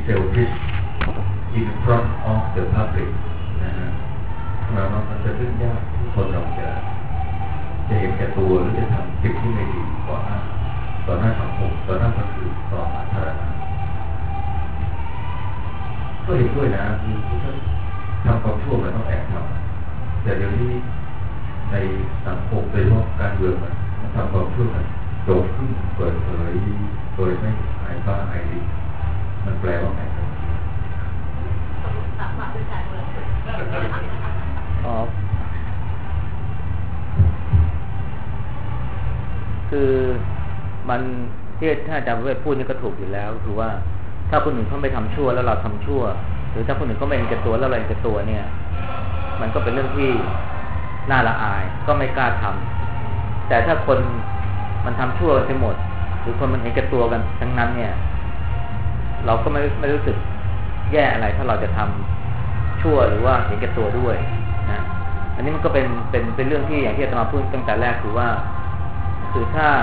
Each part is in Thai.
selfish in front of the public นะฮะมันจะเป็นยากที่คนเราจะเห็นแก่ตัวหรือจะทำสิ่งที่ไม่ดีต่อหน้าสังคมต่อหน้าคนอื่นต่อสาธารณะก็เห็นด้วยนะคือถ้าทำความชั่วมันต้องแอบทำแต่เดี๋ยวนี้ในสังคมโดยเฉพาะการเมืองมันทำความชั่วกันโดดขึ้นเปิดเผยโดยไม่อายบ้าอายดีมันแปลว่าไงครับคือมันที่ถ้าอาจารย์พูดนี่ก็ถูกอยู่แล้วคือว่าถ้าคนอื่นเขาไม่ทำชั่วแล้วเราทำชั่วหรือถ้าคนอื่นเขาไม่เห็นแก่ตัวแล้วเราเห็นแก่ตัวเนี่ยมันก็เป็นเรื่องที่น่าละอายก็ไม่กล้าทำแต่ถ้าคนมันทำชั่วไปหมดหรือคนมันเห็นแก่ตัวกันทั้งนั้นเนี่ยเราก็ไม่รู้สึกแย่อะไรถ้าเราจะทำชั่วหรือว่าเห็นแก่ตัวด้วยนะอันนี้มันก็เป็นเรื่องที่อย่างที่อาตมาพูดตั้งแต่แรกคือว่าคือถ้า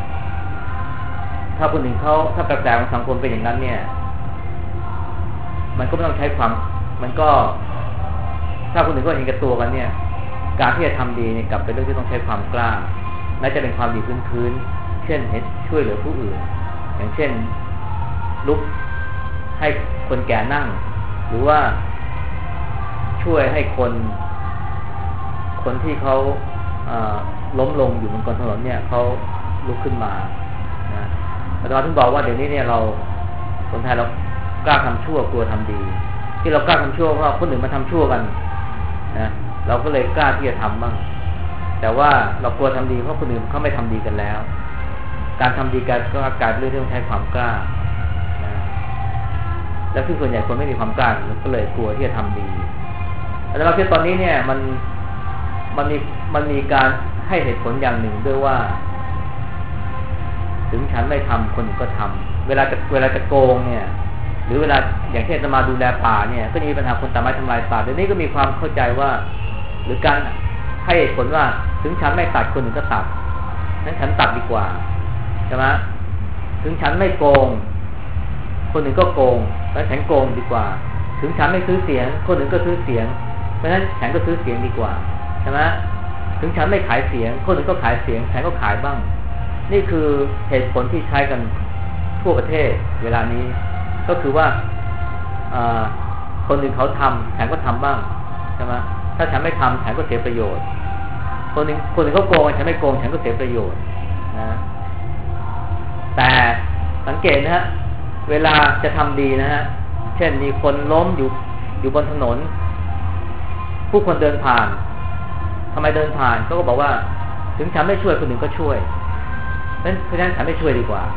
คนอื่นเขาถ้าแปลกๆของสังคมเป็นอย่างนั้นเนี่ยมันก็ไม่ต้องใช้ความมันก็ถ้าคนอื่นก็เห็นแก่ตัวกันเนี่ยการที่จะทำดีเนี่ยกลับเป็นเรื่องที่ต้องใช้ความกล้าและจะเป็นความดีพื้นๆเช่นช่วยเหลือผู้อื่นอย่างเช่นลุกให้คนแก่นั่งหรือว่าช่วยให้คนที่เขาล้มลงอยู่บนถนนเนี่ยเขาลุกขึ้นมานะอาจารย์ถึงบอกว่าเดี๋ยวนี้เนี่ยเราคนไทยเรากล้าทำชั่วกลัวทำดีที่เรากล้าทำชั่วเพราะคนอื่นมาทำชั่วกันนะเราก็เลยกล้าที่จะทำบ้างแต่ว่าเรากลัวทำดีเพราะคนอื่นเขาไม่ทำดีกันแล้วการทำดีกันก็กลายเป็นเรื่องที่ต้องใช้ความกล้านะแล้วที่ส่วนใหญ่คนไม่มีความกล้าก็เลยกลัวที่จะทำดีแต่เราคิดตอนนี้เนี่ยมันมีการให้เหตุผลอย่างหนึ่งด้วยว่าถึงฉันไม่ทำคนอื่นก็ทำเวลาจะโกงเนี่ยหรือเวลาอย่างเช่นจะมาดูแลป่าเนี่ยก็มีปัญหาคนตัดไม้ทำลายป่าเดี๋ยวนี้ก็มีความเข้าใจว่าหรือการให้เหตุผลว่าถึงฉันไม่ตัดคนอื่นก็ตัดนั้นฉันตัดดีกว่าใช่ไหมถึงฉันไม่โกงคนอื่นก็โกงแล้วฉันโกงดีกว่าถึงฉันไม่ซื้อเสียงคนอื่นก็ซื้อเสียงเพราะฉะนั้นฉันก็ซื้อเสียงดีกว่าใช่ไหมถึงฉันไม่ขายเสียงคนอื่นก็ขายเสียงฉันก็ขายบ้างนี่คือเหตุผลที่ใช้กันทั่วประเทศเวลานี้ก็คือว่าคนอื่นเขาทำฉันก็ทำบ้างใช่ไหมถ้าฉันไม่ทำฉันก็เสียประโยชน์คนอื่นเขาโกงฉันไม่โกงฉันก็เสียประโยชน์นะแต่สังเกตนะฮะเวลาจะทำดีนะฮะเช่นมีคนล้มอยู่บนถนนผู้คนเดินผ่านทำไมเดินผ่านเขาก็บอกว่าถึงฉันไม่ช่วยคนอื่นก็ช่วยเพราะฉะนั้นฉันไม่ช่วยดีกว่า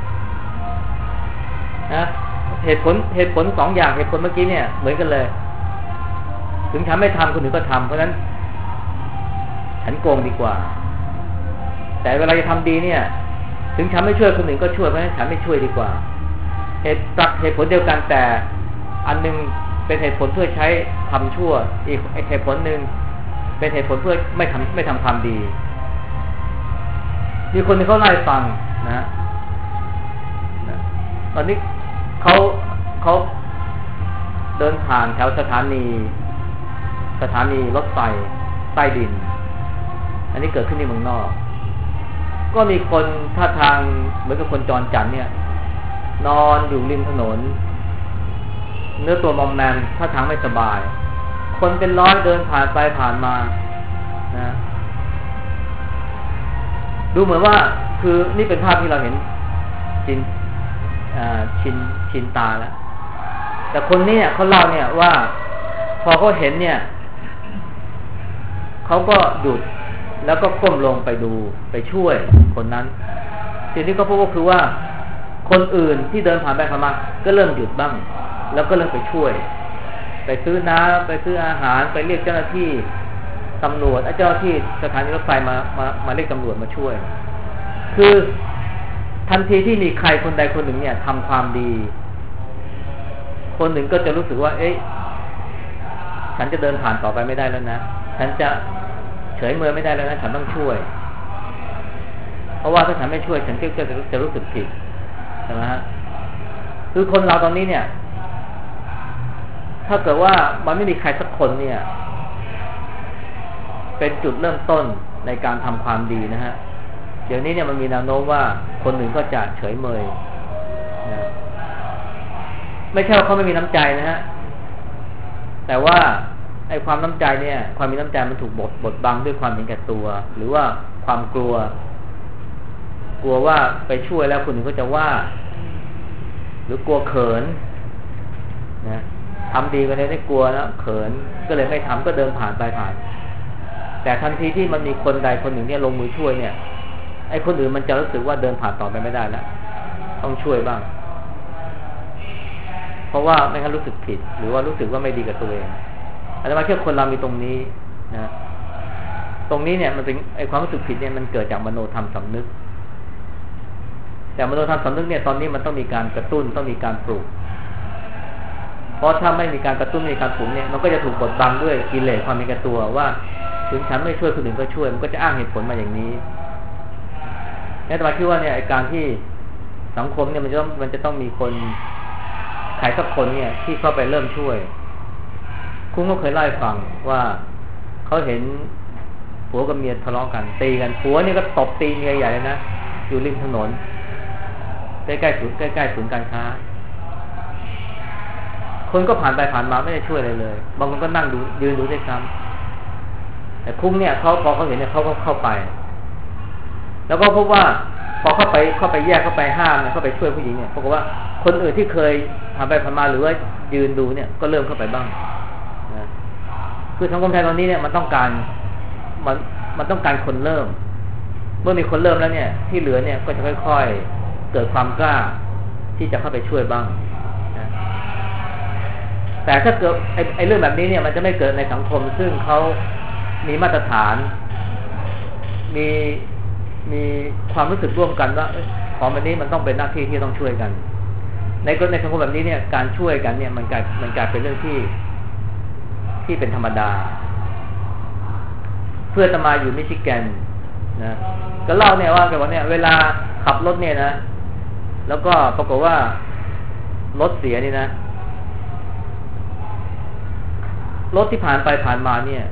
นะเหตุผลสองอย่างเหตุผลเมื่อกี้เนี่ยเหมือนกันเลยถึงฉันไม่ทำคนอื่นก็ทำเพราะฉะนั้นฉันโกงดีกว่าแต่เวลาจะทำดีเนี่ยถึงฉันไม่ช่วยคนอื่นก็ช่วยเพราะฉะนั้นฉันไม่ช่วยดีกว่าเหตุผลเดียวกันแต่อันนึงเป็นเหตุผลเพื่อใช้ทำชั่วอีกเหตุผลนึงเป็นเหตุผลเพื่อไม่ทำความดีมีคนที่เขาไล่ฟังนะตอนนี้เขาเดินผ่านแถวสถานีรถไฟใต้ดินอันนี้เกิดขึ้นในเมืองนอกก็มีคนท่าทางเหมือนกับคนจรจัดเนี่ยนอนอยู่ริมถนนเนื้อตัวมอมแมมท่าทางไม่สบายคนเป็นร้อยเดินผ่านไปผ่านมานะดูเหมือนว่าคือนี่เป็นภาพที่เราเห็นชินตาแล้วแต่คนนี้เนี่ยเขาเล่าเนี่ยว่าพอเขาเห็นเนี่ยเขาก็หยุดแล้วก็ก้มลงไปดูไปช่วยคนนั้นสิ่งที่เขาพบก็คือว่าคนอื่นที่เดินผ่านไปผ่านมาก็เริ่มหยุดบ้างแล้วก็เริ่มไปช่วยไปซื้อน้ำไปซื้ออาหารไปเรียกเจ้าหน้าที่ตำรวจเจ้าหน้าที่สถานีรถไฟมาเรียกตำรวจมาช่วยคือทันทีที่มีใครคนใดคนหนึ่งเนี่ยทำความดีคนหนึ่งก็จะรู้สึกว่าเอ๊ะฉันจะเดินผ่านต่อไปไม่ได้แล้วนะฉันจะเฉยเมยไม่ได้แล้วนะฉันต้องช่วยเพราะว่าถ้าฉันไม่ช่วยฉันก็จะรู้สึกผิดใช่ไหมฮะคือคนเราตอนนี้เนี่ยถ้าเกิดว่ามันไม่มีใครสักคนเนี่ยเป็นจุดเริ่มต้นในการทำความดีนะฮะเดี๋ยวนี้เนี่ยมันมีแนวโน้มว่าคนหนึ่งก็จะเฉยเมยนะไม่ใช่ว่าเขาไม่มีน้ำใจนะฮะแต่ว่าไอ้ความน้ำใจเนี่ยความมีน้ำใจมันถูกบดบังด้วยความเห็นแก่ตัวหรือว่าความกลัวว่าไปช่วยแล้วคนอื่นก็จะว่าหรือกลัวเขินนะทำดีก็เลยได้กลัวแล้วเขินก็เลยไม่ทำก็เดินผ่านไปผ่านแต่ทันทีที่มันมีคนใดคนหนึ่งเนี่ยลงมือช่วยเนี่ยไอ้คนอื่นมันจะรู้สึกว่าเดินผ่านต่อไปไม่ได้แล้วต้องช่วยบ้างเพราะว่าไม่งั้นรู้สึกผิดหรือว่ารู้สึกว่าไม่ดีกับตัวเองอาจารย์ว่าแค่คนเรามีตรงนี้นะตรงนี้เนี่ยมันเป็นไอ้ความรู้สึกผิดเนี่ยมันเกิดจากมโนธรรมสำนึกแต่มโนธรรมสำนึกเนี่ยตอนนี้มันต้องมีการกระตุ้นต้องมีการปลูกเพราะถ้าไม่มีการกระตุ้นไม่มีการปลูกเนี่ยมันก็จะถูกบดบังด้วยกิเลสความมีแก่ตัวว่าถึงฉันไม่ช่วยคนอื่นก็ช่วยมันก็จะอ้างเหตุผลมาอย่างนี้อาจารย์คิดว่าเนี่ยไอ้การที่สังคมเนี่ยมันจะต้องมีคนใครสักคนเนี่ยที่เข้าไปเริ่มช่วยคุณก็เคยเล่าให้ฟังว่าเขาเห็นผัวกับเมียทะเลาะกันตีกันผัวนี่ก็ตบตีเมียใหญ่เลยนะอยู่ริมถนนใกล้ๆศูนย์การค้าคนก็ผ่านไปผ่านมาไม่ได้ช่วยอะไรเลยบางคนก็นั่งดูยืนดูด้วยซ้ำแต่คุ้งเนี่ยพอเขาเห็นเนี่ยเขาก็เข้าไปแล้วก็พบว่าพอเข้าไปแยกเข้าไปห้ามเนี่ยเข้าไปช่วยผู้หญิงเนี่ยปรากฏว่าคนอื่นที่เคยผ่านไปผ่านมาหรือว่ายืนดูเนี่ยก็เริ่มเข้าไปบ้างนะคือสังคมไทยตอนนี้เนี่ยมันต้องการคนเริ่มเมื่อมีคนเริ่มแล้วเนี่ยที่เหลือเนี่ยก็จะค่อยๆเกิดความกล้าที่จะเข้าไปช่วยบ้างนะแต่ถ้าเกิดไอ้เรื่องแบบนี้เนี่ยมันจะไม่เกิดในสังคมซึ่งเขามีมาตรฐานมีความรู้สึกร่วมกันว่าของแบบนี้มันต้องเป็นหน้าที่ที่ต้องช่วยกันในสังคมแบบนี้เนี่ยการช่วยกันเนี่ยมันกลายเป็นเรื่องที่เป็นธรรมดาเพื่อจะมาอยู่มิชิแกนนะก็เล่าเนี่ยว่าเนี่ยเวลาขับรถเนี่ยนะแล้วก็ปรากฏว่ารถเสียนี่นะรถที่ผ่านไปผ่านมาเนี่ย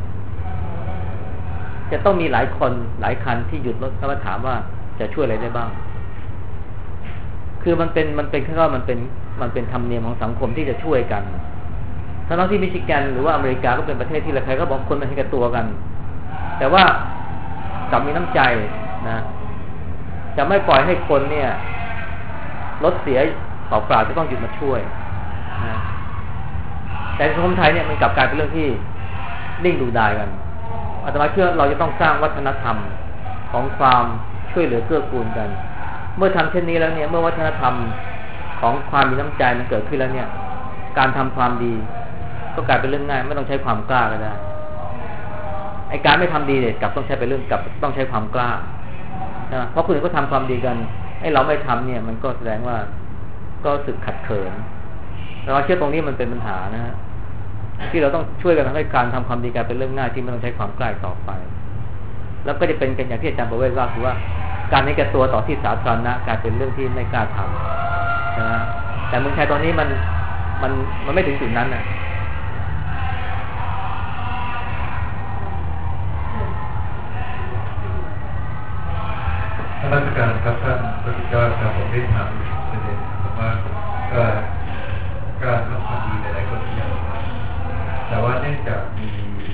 จะต้องมีหลายคนหลายคันที่หยุดรถแล้วมาถามว่าจะช่วยอะไรได้บ้างคือมันเป็นแค่ว่ามันเป็นธรรมเนียมของสังคมที่จะช่วยกันทั้งที่มิชิแกนหรือว่าอเมริกาก็เป็นประเทศที่ใครก็บอกคนมันให้กับตัวกันแต่ว่ากลับมีน้ำใจนะจะไม่ปล่อยให้คนเนี่ยรถเสียเปล่าๆจะต้องหยุดมาช่วยนะแต่สังคมไทยเนี่ยมันกลับกลายเป็นเรื่องที่นิ่งดูดายกันอาตมาเชื่อเราจะต้องสร้างวัฒนธรรมของความช่วยเหลือเกื้อกูลกันเมื่อทำเช่นนี้แล้วเนี่ยเมื่อวัฒนธรรมของความมีน้ำใจมันเกิดขึ้นแล้วเนี่ยการทำความดีก็กลายเป็นเรื่องง่ายไม่ต้องใช้ความกล้าก็ได้ไอ้การไม่ทำดีเนี่ยกลับต้องใช้เป็นเรื่องกลับต้องใช้ความกล้านะเพราะคนอื่นก็ทำความดีกันไอ้เราไม่ทำเนี่ยมันก็แสดงว่าก็รู้สึกขัดเขินแต่เราเชื่อตรงนี้มันเป็นปัญหานะฮะที่เราต้องช่วยกันทำให้การทำความดีกลายเป็นเรื่องง่ายที่ไม่ต้องใช้ความกล้าต่อไปแล้วก็จะเป็นกันอย่างที่อาจารย์ประเวศว่าคือว่าการให้แก่ตัวต่อที่สาธารณะกลายเป็นเรื่องที่ไม่กล้าทำนะแต่เมืองไทยตอนนี้มันไม่ถึงจุดนั้นน่ะราชการครับท่านพระพุทธเจ้าครับผมได้ถามประเด็นว่าการทำความดีหลายๆคนอยากแต่ว่าเนื่องจากมี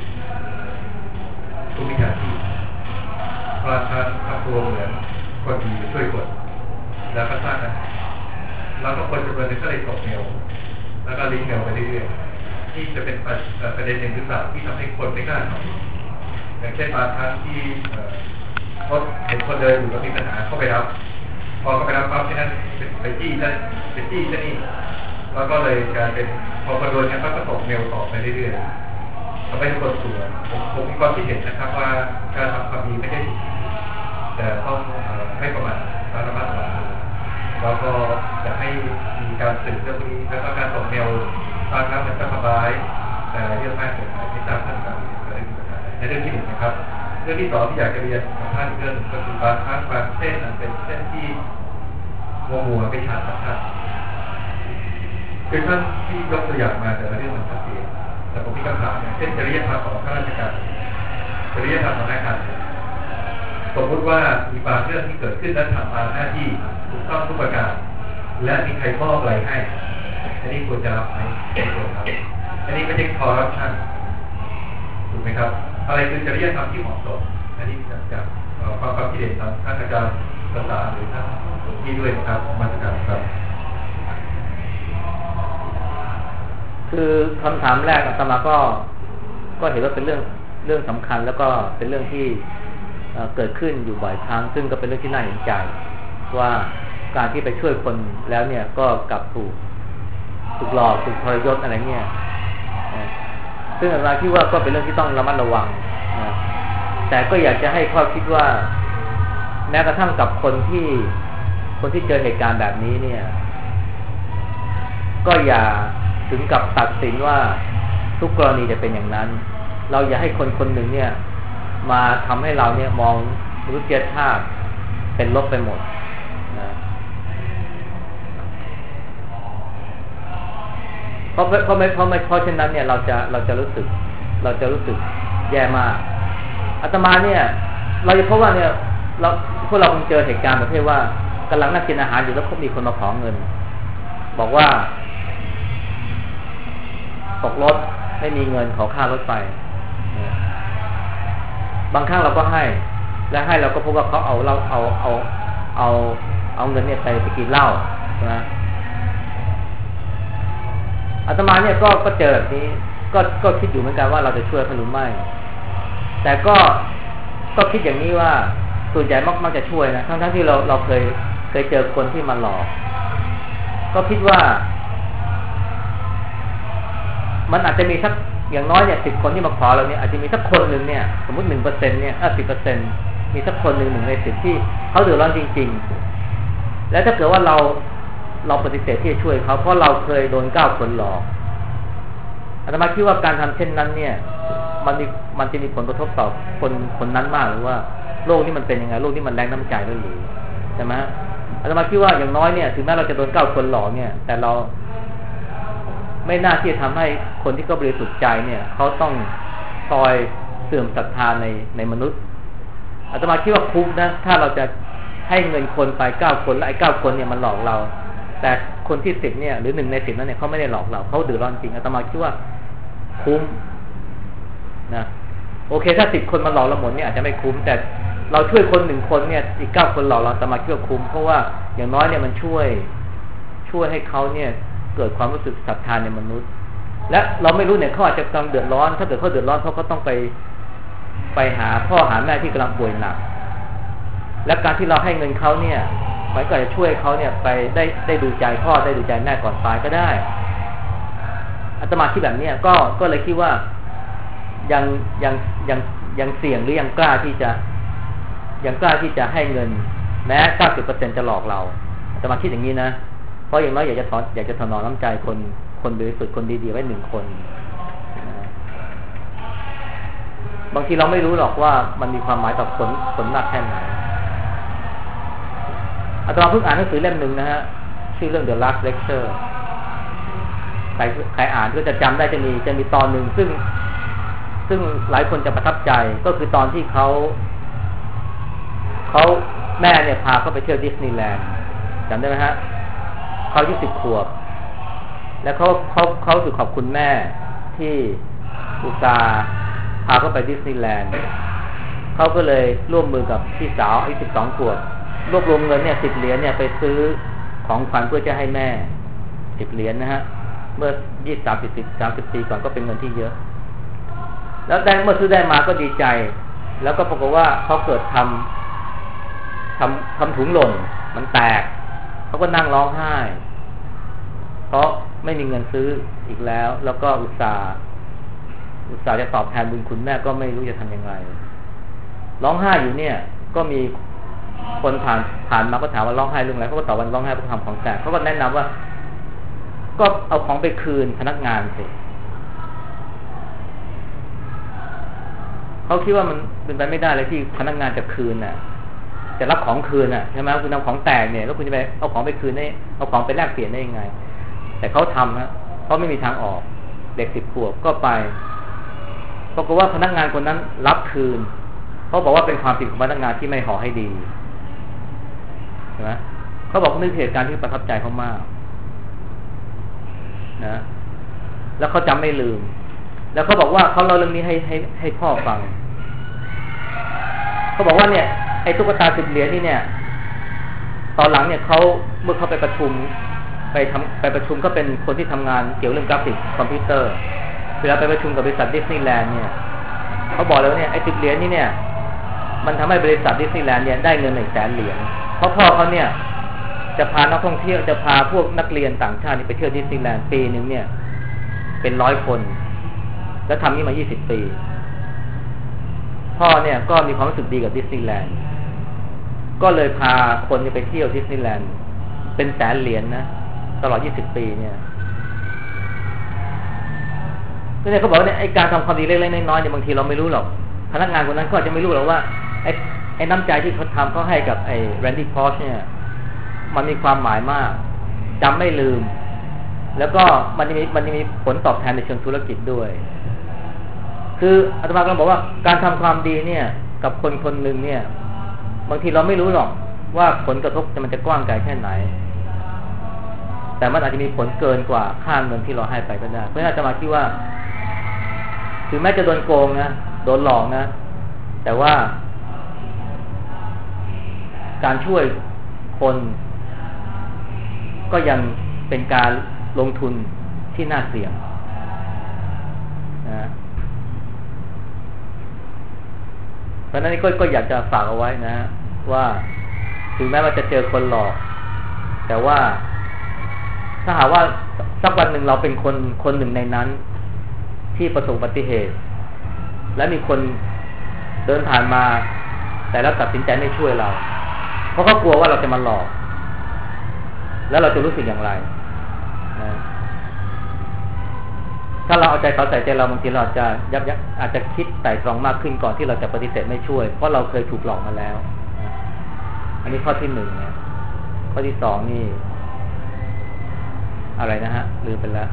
ทุกวิชาชีพบางครั้งทำตัวเหมือนคนดีช่วยคนแล้วก็สร้างกันแล้วก็คนจำนวนนึงก็เลยตกเหวแล้วก็ลิงก์เหวไปเรื่อยๆที่จะเป็นประเด็นหนึ่งหรือเปล่าที่ทำให้คนไม่กล้าทำอย่างเช่นบางครั้งที่รถเห็นคนเดินอยู่แล้วมีปัญหาเข้าไปรับพอเข้าไปรับปั๊บที่นั่นไปจี้ซะนี่แล้วก็เลยกลายเป็นพอคนโดนเนี่ยก็ตกเมลต่อไปเรื่อยๆทำให้ทุกคนกลัวผมมีความคิดเห็นนะครับว่าการทำความดีไม่ได้แต่ต้องไม่ประมาทระมัดระวังแล้วก็จะให้มีการสืบเรื่องนี้แล้วก็การส่งเมลบางครั้งมันก็สบายแต่เรื่องมากเกินไปไม่ทราบท่านการในเรื่องที่หนึ่งนะครับเรื่องที่สองที่อยากจะเรียนกับท่านอีกเรื่องนึงก็คือบางครั้งบางเส้นนั้นเป็นเส้นที่มัวไม่ชัดนะครับเคือท่านที่ยกตัวอย่างมาแต่ละเรื่องมันชัดเจนแต่ผมมีคำถามเช่นจริยธรรมของข้าราชการจริยธรรมของนักการเมืองสมมติว่ามีบางเรื่องที่เกิดขึ้นและทำตามหน้าที่ถูกต้องทุกประการและมีใครมอบอะไรให้อันนี้ควรจะรับไหมไม่ควรครับอันนี้ไม่ใช่คอร์รัปชันถูกไหมครับอะไรคือจริยธรรมที่เหมาะสมอันนี้จากความคิดเห็นทางท่านอาจารย์ภาษาหรือท่านที่ด้วยครับมาตรการครับคือคำถามแรกอาตมาก็เห็นว่าเป็นเรื่องสำคัญแล้วก็เป็นเรื่องที่เกิดขึ้นอยู่บ่อยครั้งซึ่งก็เป็นเรื่องที่น่าเห็นใจว่าการที่ไปช่วยคนแล้วเนี่ยก็กลับถูกหลอกถูกทรยศอะไรเนี่ยซึ่งอาตมาคิดว่าก็เป็นเรื่องที่ต้องระมัดระวังนะแต่ก็อยากจะให้ข้อคิดว่าแม้กระทั่งกับคนที่เจอเหตุการณ์แบบนี้เนี่ยก็อย่าถึงกับตัดสินว่าทุกกรณีจะเป็นอย่างนั้นเราอย่าให้คนหนึ่งเนี่ยมาทำให้เราเนี่ยมองมนุษยชาติเป็นลบไปหมดนะเพราะเช่นนั้นเนี่ยเราจะรู้สึกแย่มากอาตมาเนี่ยเราจะพบว่าเนี่ยพวกเราคงเจอเหตุการณ์ประเภทว่ากำลังนั่งกินอาหารอยู่แล้วมีคนมาขอเงินบอกว่าตกรถไม่มีเงินขอค่ารถไปบางครั้งเราก็ให้และให้เราก็พบว่าเขาเอาเงินเนี่ยไปกินเหล้านะอาตมาเนี่ยก็เจอแบบนี้ก็คิดอยู่เหมือนกันว่าเราจะช่วยเขาหรือไม่แต่ก็คิดอย่างนี้ว่าส่วนใหญ่มักจะช่วยนะทั้งที่เราเคยเจอคนที่มาหลอกก็คิดว่ามันอาจจะมีสักอย่างน้อยเนี่ย10 คนที่มาขอเราเนี่ยอาจจะมีสักคนนึงเนี่ยสมมุติ 1% เนี่ย10% มีสักคนนึง1 ใน 10ที่เขาเดือดร้อนจริงๆแล้วถ้าเกิดว่าเราปฏิเสธที่จะช่วยเขาเพราะเราเคยโดน9 คนหลอกอาตมาคิดว่าการทำเช่นนั้นเนี่ยมันจะมีผลกระทบต่อคนนั้นมากหรือว่าโลกนี้มันเป็นยังไงโลกนี้มันแรงน้ำใจหรือใช่ไหมอาตมาคิดว่าอย่างน้อยเนี่ยถึงแม้เราจะโดน9 คนหลอกเนี่ยแต่เราไม่น่าที่จะทำให้คนที่เขาบริสุทธิ์ใจเนี่ยเขาต้องคอยเสื่อมศรัทธาในมนุษย์อาตมาคิดว่าคุ้มนะถ้าเราจะให้เงินคนไป9 คนและไอ้9 คนเนี่ยมันหลอกเราแต่คนที่10เนี่ยหรือ1 ใน 10นั้นเนี่ยเขาไม่ได้หลอกเราเขาเดือดร้อนจริงอาตมาคิดว่าคุ้มนะโอเคถ้า10 คนมาหลอกเราหมดเนี่ยอาจจะไม่คุ้มแต่เราช่วยคน1 คนเนี่ยอีก9 คนหลอกเราอาตมาคิดว่าคุ้มเพราะว่าอย่างน้อยเนี่ยมันช่วยให้เขาเนี่ยเกิดความรู้สึกศรัทธาในมนุษย์และเราไม่รู้เนี่ยเขาอาจจะกำลังเดือดร้อนถ้าเกิดเขาเดือดร้อนเขาก็ต้องไปหาพ่อหาแม่ที่กำลังป่วยหนักและการที่เราให้เงินเขาเนี่ยมันก็จะช่วยเขาเนี่ยไปได้ดูใจพ่อได้ดูใจแม่ก่อนตายก็ได้อาตมาคิดแบบนี้ก็เลยคิดว่ายังเสี่ยงหรือยังกล้าที่จะให้เงินแม้ 90% จะหลอกเราอาตมาคิดอย่างนี้นะเพราะอย่างน้อยอยากจะถนอมน้ำใจคนบริสุทธิ์คนดีๆไว้1 คนบางทีเราไม่รู้หรอกว่ามันมีความหมายต่อผลลัพธ์แค่ไหนอาตมาเพิ่งอ่านหนังสือเล่มหนึ่งนะฮะชื่อเรื่อง The Last Lecture ใครอ่านก็จะจำได้จะมีตอนหนึ่งซึ่งหลายคนจะประทับใจก็คือตอนที่เขาแม่เนี่ยพาเขาไปเที่ยวดิสนีย์แลนด์จำได้ไหมฮะเขาอายุ10 ขวบแล้วเขารู้สึกขอบคุณแม่ที่อุตส่าห์พาเขาไปดิสนีย์แลนด์เขาก็เลยร่วมมือกับพี่สาวอายุ12 ขวบรวบรวมเงินเนี่ย10 เหรียญเนี่ยไปซื้อของขวัญเพื่อจะให้แม่10 เหรียญนะฮะเมื่อ30 ปีก่อนก็เป็นเงินที่เยอะแล้วเมื่อซื้อได้มาก็ดีใจแล้วก็ปรากฏว่าเขาเกิดทำถุงหล่นมันแตกเขาก็นั่งร้องไห้เพราะไม่มีเงินซื้ออีกแล้วก็อุตส่าห์จะตอบแทนบุญคุณแม่ก็ไม่รู้จะทำยังไงร้องไห้อยู่เนี่ยก็มีคนผ่านมาก็ถามว่าร้องไห้เรื่องอะไรเขาก็ตอบว่าร้องไห้เพราะทำของแตกเขาก็แนะนำว่าก็เอาของไปคืนพนักงานสิเขาคิดว่ามันเป็นไปไม่ได้เลยที่พนักงานจะคืนน่ะจะรับของคืนน่ะใช่ไหมคุณนำของแตกเนี่ยแล้วคุณจะไปเอาของไปคืนได้เอาของไปแลกเปลี่ยนได้ยังไงแต่เขาทำฮะเพราะไม่มีทางออกเด็ก10 ขวบก็ไปปรากฏว่าพนักงานคนนั้นรับคืนเขาบอกว่าเป็นความผิดของพนักงานที่ไม่ห่อให้ดีใช่ไหมเขาบอกนึกเหตุการณ์ที่ประทับใจเขามากนะแล้วเขาจำไม่ลืมแล้วเขาบอกว่าเขาเล่าเรื่องนี้ให้พ่อฟังเขาบอกว่าเนี่ยไอ้ตุ๊กตา10 เหรียญนี่เนี่ยตอนหลังเนี่ยเขาเมื่อเขาไปประชุมก็เป็นคนที่ทำงานเกี่ยวเรื่องกราฟิกคอมพิวเตอร์เวลาไปประชุมกับบริษัทดิสนีย์แลนด์เนี่ยเขาบอกเลยว่าเนี่ยไอ้10 เหรียญนี่เนี่ยมันทำให้บริษัทดิสนีย์แลนด์เนี่ยได้เงิน100,000 เหรียญเพราะพ่อเขาเนี่ยจะพานักท่องเที่ยวจะพาพวกนักเรียนต่างชาติไปเที่ยวดิสนีย์แลนด์ปีนึงเนี่ยเป็น100 คนแล้วทำนี่มา20 ปีพ่อเนี่ยก็มีความรู้สึกดีกับดิสนีย์แลนด์ก็เลยพาคนไปเที่ยวดิสนีย์แลนด์เป็น100,000 เหรียญนะตลอด20 ปีเนี่ยก็เนี่ยเขาบอกว่าเนี่ยไอ้การทำความดีเล็กๆน้อยๆเนี่ยบางทีเราไม่รู้หรอกพนักงานคนนั้นก็จะไม่รู้หรอกว่าไอ้น้ำใจที่เขาทำเขาให้กับไอ้แรนดี้พอชเนี่ยมันมีความหมายมากจำไม่ลืมแล้วก็มันจะมีผลตอบแทนในเชิงธุรกิจด้วยคืออาตมาก็บอกว่าการทำความดีเนี่ยกับคนคนหนึ่งเนี่ยบางทีเราไม่รู้หรอกว่าผลกระทบมันจะกว้างไกลแค่ไหนแต่มันอาจจะมีผลเกินกว่าค่าเงินที่เราให้ไปก็ได้เพราะฉะนั้นอาตมาคิดว่าถึงแม้จะโดนโกงนะโดนหลอกนะแต่ว่าการช่วยคนก็ยังเป็นการลงทุนที่น่าเสี่ยงนะเพราะฉะนั้นก็อยากจะฝากเอาไว้นะว่าถึงแม้ว่าจะเจอคนหลอกแต่ว่าถ้าหากว่าสักวันหนึ่งเราเป็นคนหนึ่งในนั้นที่ประสบอุบัติเหตุและมีคนเดินผ่านมาแต่แล้วตัดสินใจไม่ช่วยเราเพราะเขากลัวว่าเราจะมาหลอกแล้วเราจะรู้สึกอย่างไรนะถ้าเราเอาใจเขาใส่ใจเราบางทีเราอาจจะคิดไตร่ตรองมากขึ้นก่อนที่เราจะปฏิเสธไม่ช่วยเพราะเราเคยถูกหลอกมาแล้วนะอันนี้ข้อที่1นะข้อที่2นี่อะไรนะฮะลืมไปแล้ว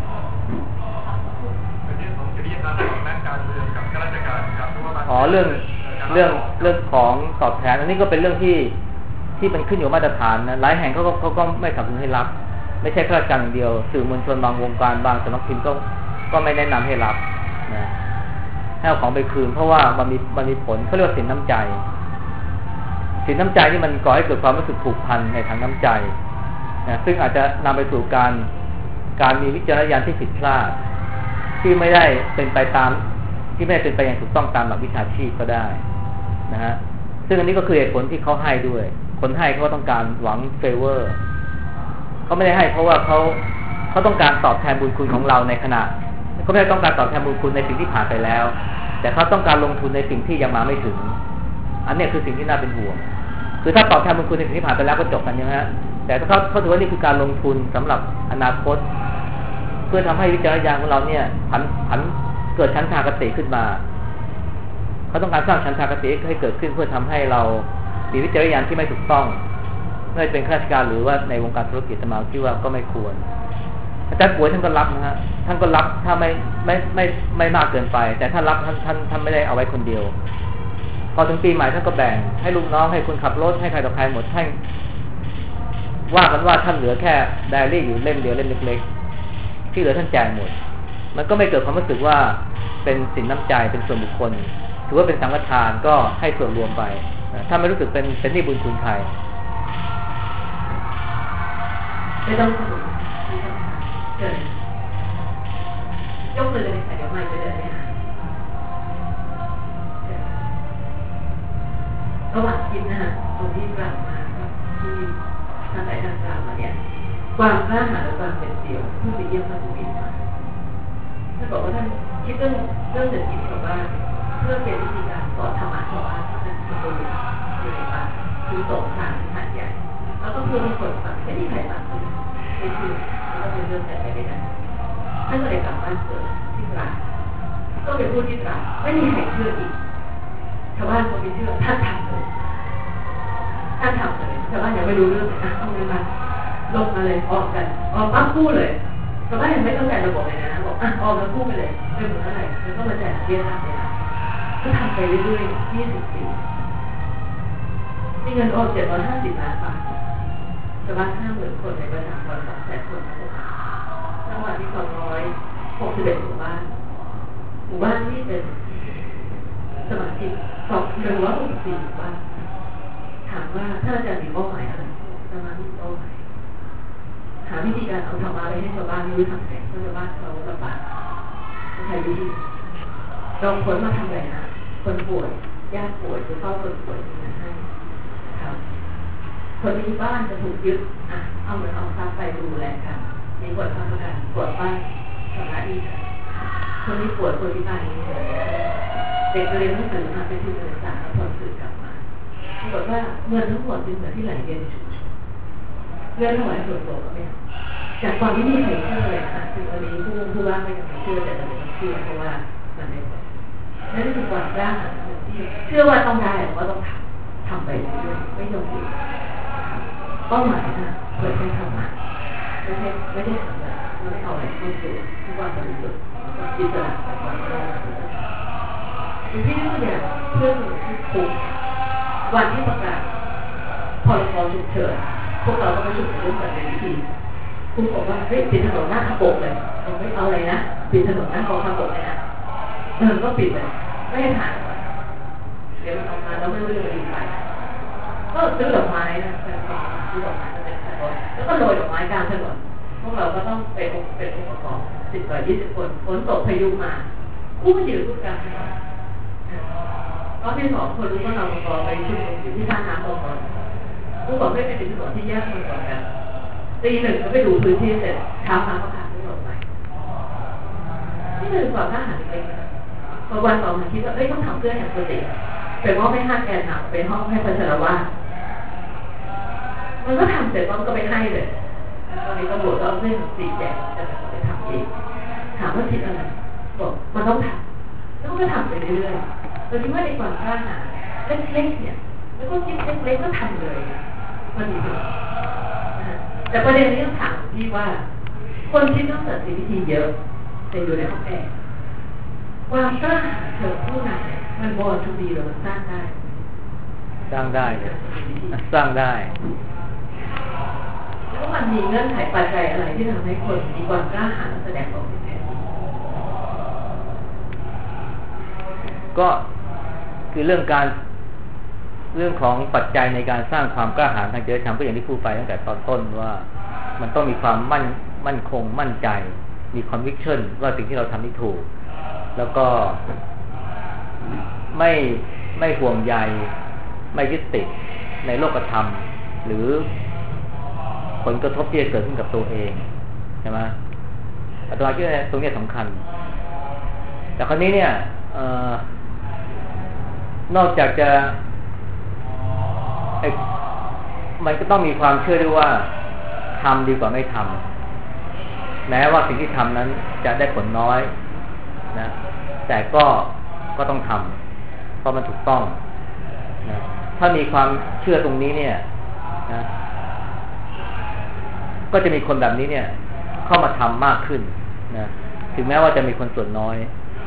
อ๋อเรื่องของตอบแทนอันนี้ก็เป็นเรื่องที่มันขึ้นอยู่มาตรฐานนะหลายแห่งเขาก็ไม่สนับสนุนให้รับไม่ใช่ข้าราชการอย่างเดียวสื่อมวลชนบางวงการบางสำนักพิมพ์ก็ไม่แนะนำให้รับนะให้เอาของไปคืนเพราะว่ามันมีผลเขาเรียกว่าสินน้ำใจสินน้ำใจนี่มันก่อให้เกิดความรู้สึกผูกพันในทางน้ำใจนะซึ่งอาจจะนำไปสู่การมีวิจารณญาณที่ผิดพลาดที่ไม่ได้เป็นไปอย่างถูกต้องตามหลักวิชาชีพก็ได้นะฮะซึ่งอันนี้ก็คือเหตุผลที่เขาให้ด้วยคนให้เขาต้องการหวังเฟเวอร์เขาไม่ได้ให้เพราะว่าเขาต้องการตอบแทนบุญคุณของเราในขณะเขาไม่ได้ต้องการตอบแทนบุญคุณในสิ่งที่ผ่านไปแล้วแต่เขาต้องการลงทุนในสิ่งที่ยังมาไม่ถึงอันนี้คือสิ่งที่น่าเป็นห่วงคือถ้าตอบแทนบุญคุณในสิ่งที่ผ่านไปแล้วก็จบกันใช่ไหมฮะแต่ถ้าเขาถือว่านี่คือการลงทุนสำหรับอนาคตเพื่อทำให้วิจารณญาณของเราเนี่ยผันเกิดชั้นทากติขึ้นมาเขาต้องการสร้างชั้นทากติให้เกิดขึ้นเพื่อทำให้เรามีวิจารณญาณที่ไม่ถูกต้องไม่เป็นข้าราชการหรือว่าในวงการธุรกิจสมาคิดว่าก็ไม่ควรอาจารย์ป่วยท่านก็รับนะฮะท่านก็รับถ้าไม่มากเกินไปแต่ถ้ารับท่านไม่ได้เอาไว้คนเดียวพอถึงปีใหม่ท่านก็แบ่งให้ลูกน้องให้คนขับรถให้ใครต่อใครหมดท่านว่ากันว่าท่านเหลือแค่ไดอารี่อยู่เล่มเดียวเล่มเล็กๆที่เหลือท่านแจกหมดมันก็ไม่เกิดความรู้สึกว่าเป็นสินน้ำใจเป็นส่วนบุคคลถือว่าเป็นสังฆทานก็ให้ส่วนรวมไปถ้าไม่รู้สึกเป็นหนี้บุญคุณใครไม่ต้องสรุปเกิดยกมือเลยค่ะเดี๋ยวไม่ไปเลยนะคะระหว่างคิดนะคะตรงที่กล่าวมาที่ทางไหนทางกล่าวมาเนี่ยความกล้าหาญและความเป็นเดี่ยวที่ไปเยี่ยมพระสุบินมาท่านบอกว่าท่านคิดเรื่องเศรษฐกิจชาวบ้านเพื่อเป็นวิธีการสอนธรรมะชาวบ้านที่ท่านเป็นตัวอยู่ในป่าคือสงสารขนาดใหญ่แล้วก็เพื่อให้คนฟังไม่มีใครฟังเลยไม่เชื่อแล้วก็เป็นเรื่องแต่ไม่ได้ท่านก็เลยกลับบ้านเกิดที่ตราดก็เป็นผู้ที่ตราดไม่มีใครเชื่ออีกชาวบ้านคนไม่เชื่อท่านทำเลยชาวบ้านยังไม่รู้เรื่องเลยนะต้องเรียนมาลงมาเลยออกกันออกปั๊บคู่เลยแต่ว่ายังไม่ต้องการระบบเลยนะบอกออกแล้วคู่ไปเลยเป็นเหมือนอะไรแล้วก็มาแจกเบี้ยรับเลยนะก็ทำไปเรื่อยๆ20 ปีมีเงินออก750 ล้านบาทชาวบ้าน50,000 คนในประชากร200,000 คนจังหวัดที่261 หมู่บ้านนี่เป็นสมาชิก164 หมู่บ้านถามว่าถ้าอาจารย์มีเป้าหมายอะไรจะมาที่เป้าหมายหาวิธีการเอาธรรมะไปให้ชาวบ้านรู้ทำไงเพราะชาวบ้านเขาลำบากใช้วิธีลองคนมาทำอะไรนะคนป่วยญาติป่วยหรือเฝ้าคนป่วยอย่างนั้นให้ครับคนมีบ้านจะถูกยึดเอาเงินเอาทรัพย์ไปดูแลกันมีกฎทางประกันตรวจบ้านชำระหนี้คนนี้ป่วยคนที่ตายเด็กเรียนหนังสือมาเป็นทุนการศึกษาแล้วพอสื่อกลับมาปรากฏว่าเงินทั้งหมดเป็นเงินที่ไหลเวียนในชุมชนเรื่องถวายส่วนตัวก็ไม่จากความที่มีใครเชื่อเลยค่ะถึงวันนี้ผู้ว่าไม่ยังไม่เชื่อแต่เราต้องเชื่อเพราะว่ามันได้ผลนั่นคือความกล้าหาญที่เชื่อว่าต้องได้ก็ต้องทำไปเรื่อยๆไม่ยอมหยุดเป้าหมายนะเปิดให้ทำมาไม่ได้ทำแบบไม่ได้เอาอะไรเข้าตัวทุกวันบริสุทธิ์อิสระจากความโลภอย่างที่ตัวอย่างเพื่อนหนูที่คุกวันที่ประกาศพรกฉุกเฉินพวกเราก็ประชุมเรื่องแบบในวิธีคุณบอกว่าเฮ้ยปิดถนนหน้าขบกเลยเราไม่เอาอะไรนะปิดถนนหน้ากองขบกเลยนะก็ปิดเลยไม่ให้ผ่านเดี๋ยวมันออกมาแล้วไม่รู้จะดีไปก็ซื้อดอกไม้นะซื้อดอกไม้ก็เป็นถนนแล้วก็โรยดอกไม้กลางถนนพวกเราก็ต้องเป็นองค์ประกอบ10 กว่า 20 คนฝนตกพายุมากู้ยืนทุกการก็ที่2คนรู้ว่าเราประกอบไปชุมนุมอยู่ที่ท่าน้ำบางบอนผู้บอกให้เป็นถนนที่แยกมันก่อนกันตี 1ก็ไปดูพื้นที่เสร็จเช้ามาก็ผ่านไม่ลงไปนี่คือความน่าหันไปพอวันต่อมาคิดว่าต้องทำเพื่ออย่างปกติเป็นว่าไม่ห้ามแกนหนักเป็นห้องให้พัชรวาสมันก็ทำเสร็จก็ไปให้เลยตอนนี้ตำรวจก็เร่ง4 แจกจะไปทำเองถามว่าผิดอะไรบอกมันต้องทำแล้วก็ทำไปเรื่อยๆเราคิดว่าในความกล้าหาญเล็กๆเนี่ยแล้วก็คิดเล็กๆก็ทำเลยมันดีเลยแต่ประเด็นนี้ต้องถามพี่ว่าคนคิดต้องเสริมวิธีเยอะแต่อยู่ในห้องแอร์ความกล้าหาญเชิงผู้นำมันบอลทูบีหรือมันสร้างได้สร้างได้แล้วมันมีเงื่อนไขปัจจัยอะไรที่ทำให้คนมีความกล้าหาญและแสดงออกเป็นแท้ก็คือเรื่องของปัจจัยในการสร้างความกล้าหาญทางจริยธรรมก็อย่างที่พูดไปตั้งแต่ตอนต้นว่ามันต้องมีความมั่นคงมั่นใจมีคอนวิคชั่นว่าสิ่งที่เราทำนี่ถูกแล้วก็ไม่ห่วงใยไม่ยึดติดในโลกธรรมหรือผลกระทบที่จะเกิดขึ้นกับตัวเองใช่ไหมอาตมาคิดว่าตรงนี้สำคัญแต่คราวนี้เนี่ยนอกจากจะมันก็ต้องมีความเชื่อด้วยว่าทำดีกว่าไม่ทำแม้ว่าสิ่งที่ทำนั้นจะได้ผลน้อยนะแต่ก็ต้องทำเพราะมันถูกต้องนะถ้ามีความเชื่อตรงนี้เนี่ยนะก็จะมีคนแบบนี้เนี่ยเข้ามาทำมากขึ้นนะถึงแม้ว่าจะมีคนส่วนน้อย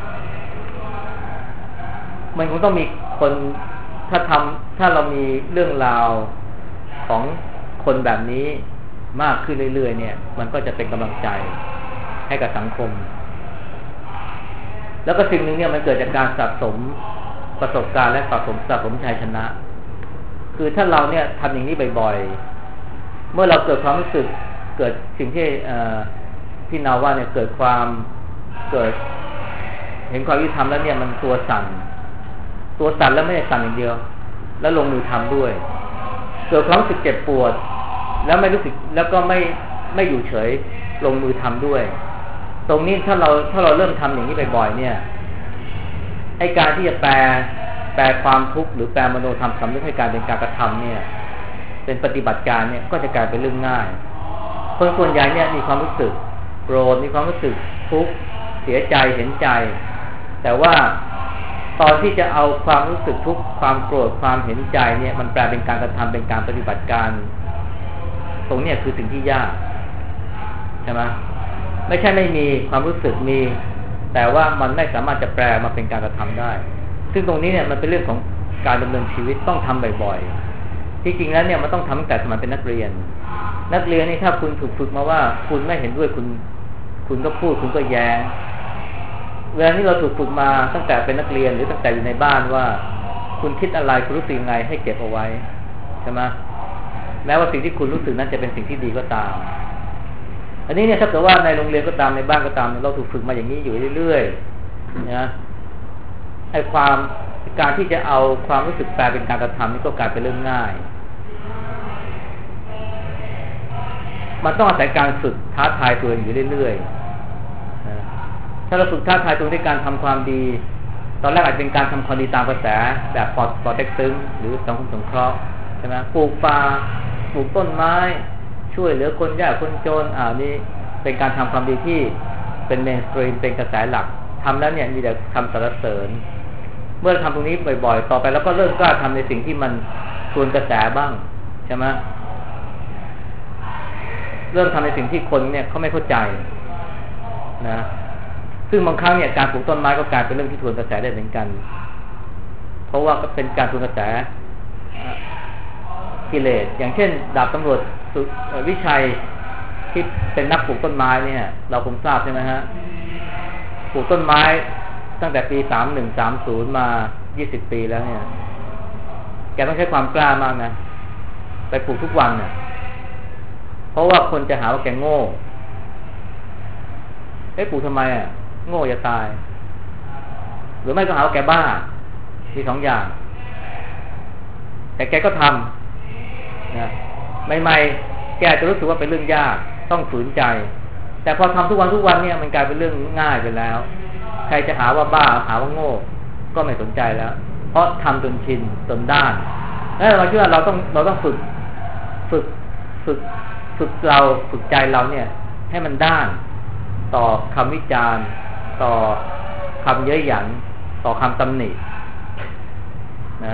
มันคงต้องมีคนถ้าเรามีเรื่องราวของคนแบบนี้มากขึ้นเรื่อยๆเนี่ยมันก็จะเป็นกำลังใจให้กับสังคมแล้วก็สิ่งหนึ่งเนี่ยมันเกิดจากการสะสมประสบการณ์และสะสมชัยชนะคือถ้าเราเนี่ยทำอย่างนี้บ่อยๆเมื่อเราเกิดความรู้สึกเกิดสิ่งที่พี่นาว่าเนี่ยเกิดเห็นความยุติธรรมแล้วเนี่ยมันตัวสั่นแล้วไม่ได้สั่นอย่างเดียวแล้วลงมือทำด้วยเกิดความรู้สึกเจ็บปวดแล้วไม่รู้สึกแล้วก็ไม่อยู่เฉยลงมือทำด้วยตรงนี้ถ้าเราเริ่มทำอย่างนี้บ่อยๆเนี่ยไอ้การที่จะแปลความทุกข์หรือแปลมโนธรรมสำนึกให้การเป็นการกระทำเนี่ยเป็นปฏิบัติการเนี่ยก็จะกลายเป็นเรื่องง่ายคนส่วนใหญ่เนี่ยมีความรู้สึกโกรธมีความรู้สึกทุกข์เสียใจเห็นใจแต่ว่าตอนที่จะเอาความรู้สึกทุกข์ความโกรธความเห็นใจเนี่ยมันแปลเป็นการกระทำเป็นการปฏิบัติการตรงเนี้ยคือสิ่งที่ยากใช่ไหมไม่ใช่ไม่มีความรู้สึกมีแต่ว่ามันไม่สามารถจะแปลมาเป็นการกระทำได้ซึ่งตรงนี้เนี่ยมันเป็นเรื่องของการดำเนินชีวิตต้องทำบ่อยๆที่จริงแล้วเนี่ยมันต้องทำตั้งแต่สมัยเป็นนักเรียนนี่ถ้าคุณถูกฝึกมาว่าคุณไม่เห็นด้วยคุณก็พูดคุณก็แย้งเวลานี้เราถูกฝึกมาตั้งแต่เป็นนักเรียนหรือตั้งแต่อยู่ในบ้านว่าคุณคิดอะไรคุณรู้สึกยังไงให้เก็บเอาไว้ใช่ไหมแม้ว่าสิ่งที่คุณรู้สึกนั้นจะเป็นสิ่งที่ดีก็ตามอันนี้เนี่ยถ้าเกิดว่าในโรงเรียนก็ตามในบ้านก็ตามเราถูกฝึกมาอย่างนี้อยู่เรื่อยๆนะไอ้การที่จะเอาความรู้สึกแปลเป็นการกระทำนี่ก็กลายเป็นเรื่องง่ายมันต้องอาศัยการฝึกท้าทายตัวเองอยู่เรื่อยๆนะถ้าเราฝึกท้าทายตัวด้วยการทำความดีตอนแรกอาจเป็นการทำความดีตามกระแสแบบปอเต็กตึงหรือสังคมสงเคราะห์ใช่ไหมปลูกป่าปลูกต้นไม้ช่วยเหลือคนยากคนจนนี่เป็นการทำความดีที่เป็นเมนสตรีมเป็นกระแสหลักทำแล้วเนี่ยมีแต่คำสรรเสริญเมื่อทำตรงนี้บ่อยๆต่อไปแล้วก็เริ่มกล้าทำในสิ่งที่มันชวนกระแสบ้างใช่ไหมเริ่มทำในสิ่งที่คนเนี่ยเขาไม่เข้าใจนะซึ่งบางครั้งเนี่ยการปลูกต้นไม้ก็กลายเป็นเรื่องที่ชวนกระแสได้เหมือนกันเพราะว่าก็เป็นการชวนกระแสกิเลสอย่างเช่นดาบตำรวจวิชัยที่เป็นนักปลูกต้นไม้เนี่ยเราคงทราบใช่ไหมฮะปลูกต้นไม้ตั้งแต่ปี3130มา20 ปีแล้วเนี่ยแกต้องใช้ความกล้ามากนะไปปลูกทุกวันเนี่ยเพราะว่าคนจะหาว่าแกโง่ปลูกทำไมโง่จะตายหรือไม่ก็หาว่าแกบ้ามี2 อย่างแต่แกก็ทำนะใหม่ๆแกจะรู้สึกว่าเป็นเรื่องยากต้องฝืนใจแต่พอทำทุกวันเนี่ยมันกลายเป็นเรื่องง่ายไปแล้วใครจะหาว่าบ้าหาว่าโง่ก็ไม่สนใจแล้วเพราะทำจนชินจนด้านแล้วเราคิดว่าเราต้องฝึกเราฝึกใจเราเนี่ยให้มันด้านต่อคำวิจารณ์ต่อคำเย้ยหยันต่อคำตำหนินะ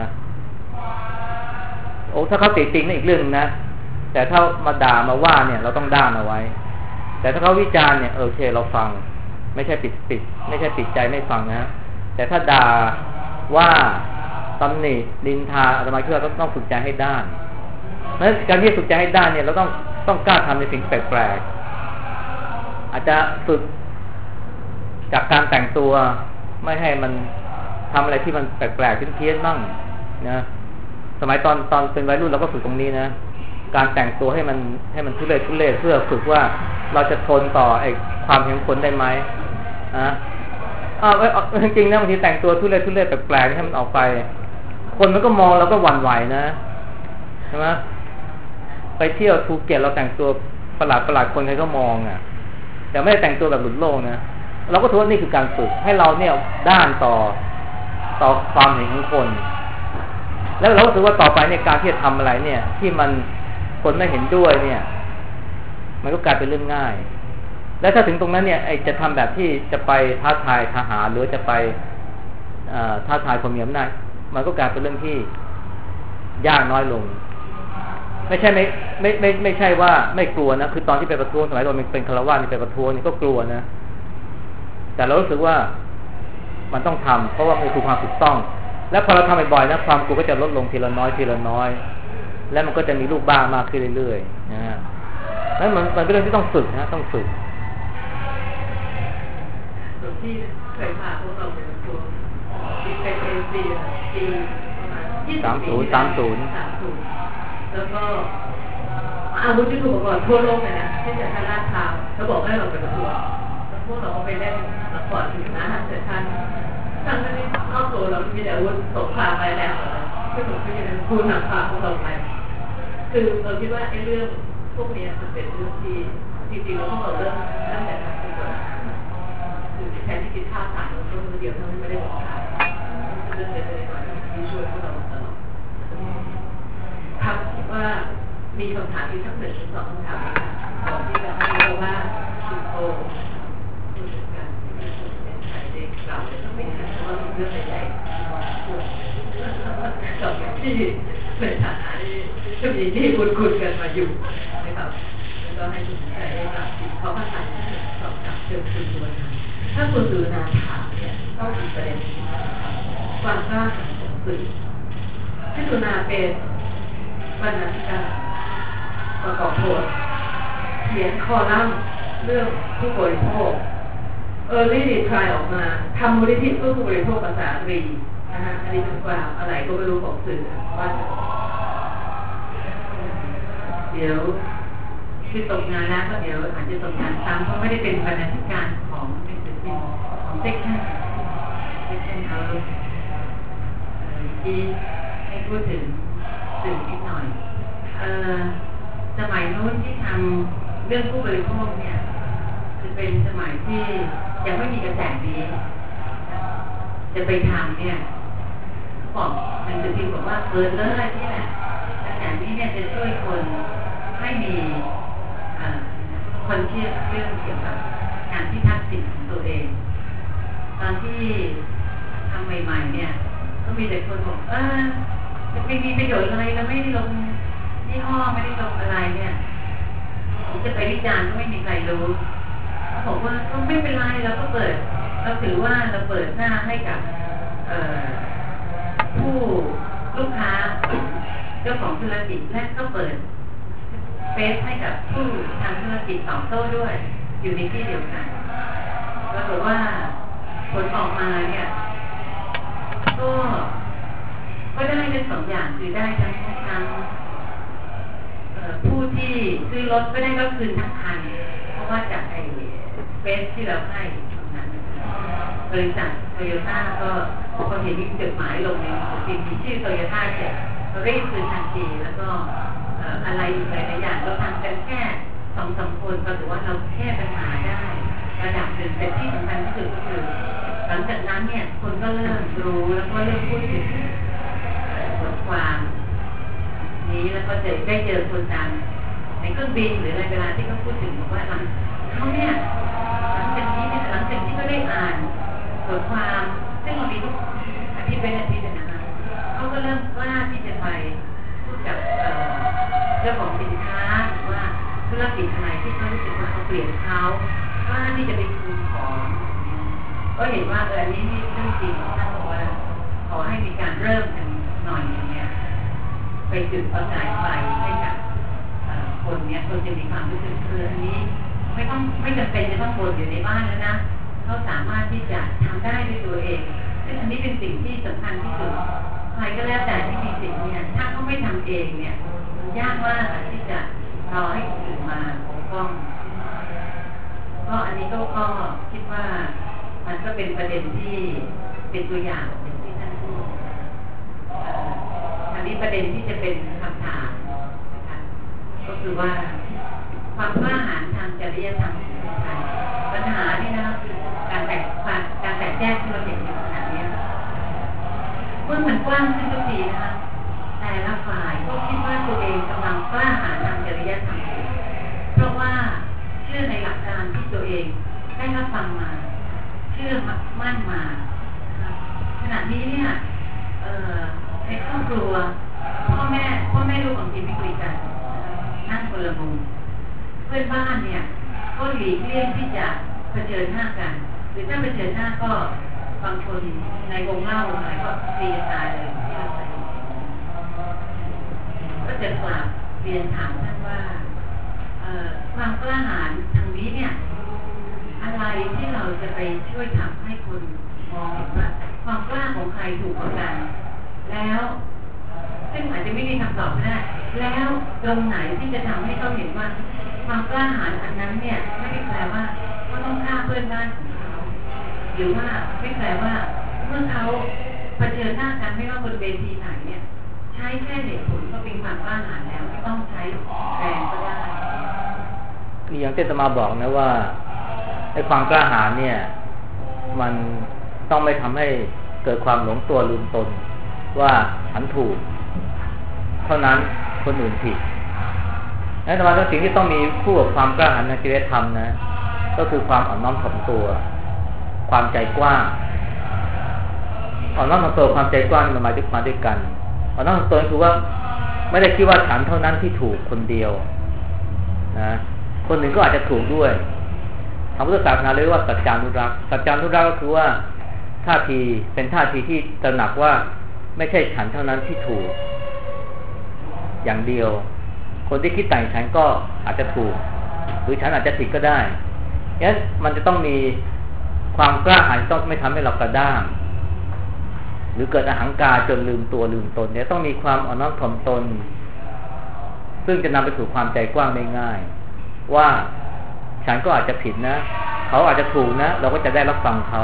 โอ้ถ้าเขาติติงนี่อีกเรื่องนะแต่ถ้ามาด่ามาว่าเนี่ยเราต้องด้านเอาไว้แต่ถ้าเขาวิจารณ์เนี่ยโอเคเราฟังไม่ใช่ปิดไม่ใช่ปิดใจไม่ฟังนะแต่ถ้าด่าว่าตำหนินินทาอาตมาคิดว่าต้องฝึกใจให้ด้านเพราะฉะนั้นการที่ฝึกใจให้ด้านเนี่ยเราต้องกล้าทำในสิ่งแปลกๆอาจจะฝึกจากการแต่งตัวไม่ให้มันทำอะไรที่มันแปลกๆเพี้ยนๆบ้างนะสมัยตอนเป็นวัยรุ่นเราก็ฝึกตรงนี้นะการแต่งตัวให้มันทุเรศเพื่อฝึกว่าเราจะทนต่อไอ้ความเห็นคนได้ไหมจริงๆนะบางทีแต่งตัวทุเรศแปลกๆให้มันออกไปคนมันก็มองแล้วก็หวั่นไหวนะใช่ไหมไปเที่ยวภูเก็ตเราแต่งตัวประหลาดคนใครก็มองแต่ไม่ได้แต่งตัวแบบหลุดโลกนะเราก็ถือว่านี่คือการฝึกให้เราเนี่ยด้านต่อความเห็นของคนแล้วเราถือว่าต่อไปเนี่ยการที่จะทำอะไรเนี่ยที่มันคนไม่เห็นด้วยเนี่ยมันก็กลายเป็นเรื่องง่ายและถ้าถึงตรงนั้นเนี่ยจะทำแบบที่จะไปท้าทายทหารหรือจะไปท้าทายคนมีอำนาจมันก็กลายเป็นเรื่องที่ยากน้อยลงไม่ใช่ว่าไม่กลัวนะคือตอนที่ไปประท้วงสมัยตอนเป็นฆราวาสนี่ไปประท้วงนี่ก็กลัวนะแต่เรารู้สึกว่ามันต้องทำเพราะว่ามันคือความถูกต้องและพอเราทำบ่อยๆนะความกลัวก็จะลดลงทีละน้อยและมันก็จะมีลูกบ้ามากขึ้นเรื่อยๆนะฮะแล้วมันเป็นเรื่องที่ต้องฝึกนะต้องฝึกที่เคยพาพวกเราไปประท้วงที่ไปเอเชียปีประมาณ30แล้วก็อาวุธที่ถูกอุปกรณ์ทั่วโลกเลยนะที่จะทางลาดพร้าวเขาบอกให้เราไปประท้วงแล้วพวกเราก็ไปเล่นละครถึงนะฮะเสร็จท่านที่นอกตัวเรามีแต่อาวุธสงครามไปแล้วที่ผมคิดว่าผู้นำพาพวกเราไปคือเราคิดว่าไอ้เรื่องพวกนี้มันเป็นเรื่องที่จริงๆเราต้องเริ่มตั้งแต่ทำตัวคือแทนที่คิดท่าทางเราต้องเดียวเท่านั้นไม่ได้บอกใครเรื่องเล็กๆน้อยๆที่ช่วยพวกเราตลอดครับว่ามีคำถามที่ทั้ง1 ถึง 2 คำถามก่อนที่จะให้เราว่าคุณโตผู้จัดการที่มีส่วนเป็นใครได้กล่าวในสมัยนั้นว่ามีเรื่องใหญ่ๆมาช่วยกับที่ในฐานะที่จะมีที่คุณกันมาอยู่นะครับแล้วก็ให้คุณใจได้รับเขาก็ถามสอบถามเชิญคุณสุวรรณาถ้าคุณสุวรรณาถามเนี่ยต้องมีประเด็นความกล้าหาญของสื่อที่สุวรรณาเป็นบรรณาธิการประกอบโพสต์เขียนคอลัมน์เรื่องผู้บริโภคEarly Reply ออกมาทำมูลนิธิเพื่อผู้บริโภคภาษาอังกฤษนะฮะอันนี้เป็นความอะไรก็ไม่รู้ของสื่อว่าเดี๋ยวคือตกงานแล้วก็เดี๋ยวอาจจะตกงานซ้ำเพราะไม่ได้เป็นบรรณาธิการของเป็นศิลปินของเซ็กชันเขาที่ให้พูดถึงสื่อนิดหน่อยสมัยโน้นที่ทำเรื่องผู้บริโภคเนี่ยจะเป็นสมัยที่ยังไม่มีกระแสนี้จะไปทำเนี่ยบอกมันจะพิมพ์บอกว่าเปิดเลยที่แหละกระแสนี้เนี่ยจะช่วยคนให้มีคนเชื่อเรื่องเกี่ยวกับการพิทักษ์สิทธิของตัวเองตอนที่ทำใหม่ๆเนี่ยก็มีแต่คนบอกจะไม่มีประโยชน์อะไรเราไม่ได้ลงยี่ห้อไม่ได้ลงอะไรเนี่ยจะไปวิจารณ์ก็ไม่มีใครรู้เขาบอกว่าก็ไม่เป็นไรเราก็เปิดเราถือว่าเราเปิดหน้าให้กับผู้ลูกค้าเจ้าของธุรกิจและก็เปิดเฟซให้กับผู้ทำธุรกิจตอบโต้ด้วยอยู่ในที่เดียวกันแล้วบอกว่าผลออกมาเนี่ยก็ได้ทั้งสองอย่างคือได้ทั้งผู้ที่ซื้อรถก็ได้รถคืนทั้งคันเพราะว่าจากไอ้เฟซที่เราให้นั้นบริษัทโตโยต้าก็พอเห็นจดหมายลงในพิมพ์มีชื่อโตโยต้าเสร็จเราได้คืนทันทีแล้วก็อะไรอีกหลายอย่างเราทำกันแค่2-3 คนก็ถือว่าเราแก้ปัญหาได้ระดับหนึ่งแต่ที่สำคัญที่สุดก็คือหลังจากนั้นเนี่ยคนก็เริ่มรู้แล้วก็เริ่มพูดถึงบทความนี้แล้วก็จะได้เจอคนดังในเครื่องบินหรืออะไรเวลาที่เขาพูดถึงบอกว่าเขาเนี่ยหลังจากที่ก็ได้อ่านบทความซึ่งมันมีทุกอาทิตย์เป็นอาทิตย์นะคะเขาก็เริ่มกล้าที่จะไปพูดกับเจ้าของสินค้าหรือว่าธุรกิจอะไรที่เขารู้สึกว่าเขาเปลี่ยนเขากล้าที่จะไปคืนของก็เห็นว่าอันนี้นี่เรื่องจริงท่านบอกว่าขอให้มีการเริ่มกันหน่อยเนี่ยไปจุดประกายไฟให้กับคนเนี้ยคนจะมีความรู้สึกอันนี้ไม่จำเป็นจะต้องบ่นอยู่ในบ้านแล้วนะเขาสามารถที่จะทำได้ด้วยตัวเองซึ่งอันนี้เป็นสิ่งที่สำคัญที่สุดใครก็แล้วแต่ที่มีสิ่งเนี่ยถ้าเขาไม่ทำเองเนี่ยมันยากมากที่จะรอให้คนอื่นมาปกป้องก็อันนี้ก็คิดว่ามันก็เป็นประเด็นที่เป็นตัวอย่างอย่างที่ท่านพูดอันนี้ประเด็นที่จะเป็นคำถามนะคะก็คือว่าความกล้าหาญทางจริยธรรมของไทยปัญหานี่นะคือการแตกแยกที่เราเห็นอยู่ขณะนี้เมื่อมันกว้างขึ้นทุกทีนะคะแต่ละฝ่ายก็คิดว่าตัวเองกำลังกล้าหาญทางจริยธรรมเพราะว่าเชื่อในหลักการที่ตัวเองได้รับฟังมาเชื่อมั่นมาขณะนี้เนี่ยในครอบครัวพ่อแม่ลูกของทีมวิกฤตกันนั่งคนละมุมเพื่อนบ้านเนี่ยก็หลีกเลี่ยงที่จะเผชิญหน้ากันหรือถ้าเผชิญหน้าก็บางคนในวงเล่าวงไหนก็ตีตายเลยที่เราไปก็จะกลับเรียนถามท่านว่าความกล้าหาญทางนี้เนี่ยอะไรที่เราจะไปช่วยทำให้คนมองเห็นว่าความกล้าของใครถูกกว่ากันแล้วซึ่งอาจจะไม่มีคำตอบก็ได้แล้วตรงไหนที่จะทำให้เขาเห็นว่าความกล้าหาญอันนั้นเนี่ยไม่ได้แปลว่าเขาต้องฆ่าเพื่อนบ้านของเขาหรือว่าไม่แปลว่าเมื่อเขาเผชิญหน้ากันไม่ว่าบนเวทีไหนเนี่ยใช้แค่เหตุผลก็เป็นความกล้าหาญแล้วไม่ต้องใช้แรงก็ได้อย่างที่อาตมาบอกนะว่าไอ้ความกล้าหาญเนี่ยมันต้องไม่ทำให้เกิดความหลงตัวลืมตนว่าฉันถูกเท่านั้นคนอื่นผิดและธรรมะเป็นสิ่งที่ต้องมีคู่กับความกล้าหาญในจริยธรรมนะก็คือความอ่อนน้อมถ่อมตัวความใจกว้างอ่อนน้อมถ่อมตัวความใจกว้างมันมาด้วยกันอ่อนน้อมถ่อมตัวคือว่าไม่ได้คิดว่าฉันเท่านั้นที่ถูกคนเดียวนะคนหนึ่งก็อาจจะถูกด้วยทางพุทธศาสนาเรียกว่าสัจจานุรักษ์สัจจานุรักษ์ก็คือว่าท่าทีเป็นท่าทีที่ตระหนักว่าไม่ใช่ฉันเท่านั้นที่ถูกอย่างเดียวคนที่คิดต่างฉันก็อาจจะถูกหรือฉันอาจจะผิดก็ได้งั้นมันจะต้องมีความกล้าหาญต้องไม่ทำให้เรากระด้างหรือเกิดอหังการจนลืมตัวลืมตนเนี่ยต้องมีความอ่อนน้อมถ่อมตนซึ่งจะนำไปสู่ความใจกว้างได้ง่ายว่าฉันก็อาจจะผิดนะเขาอาจจะถูกนะเราก็จะได้รับฟังเขา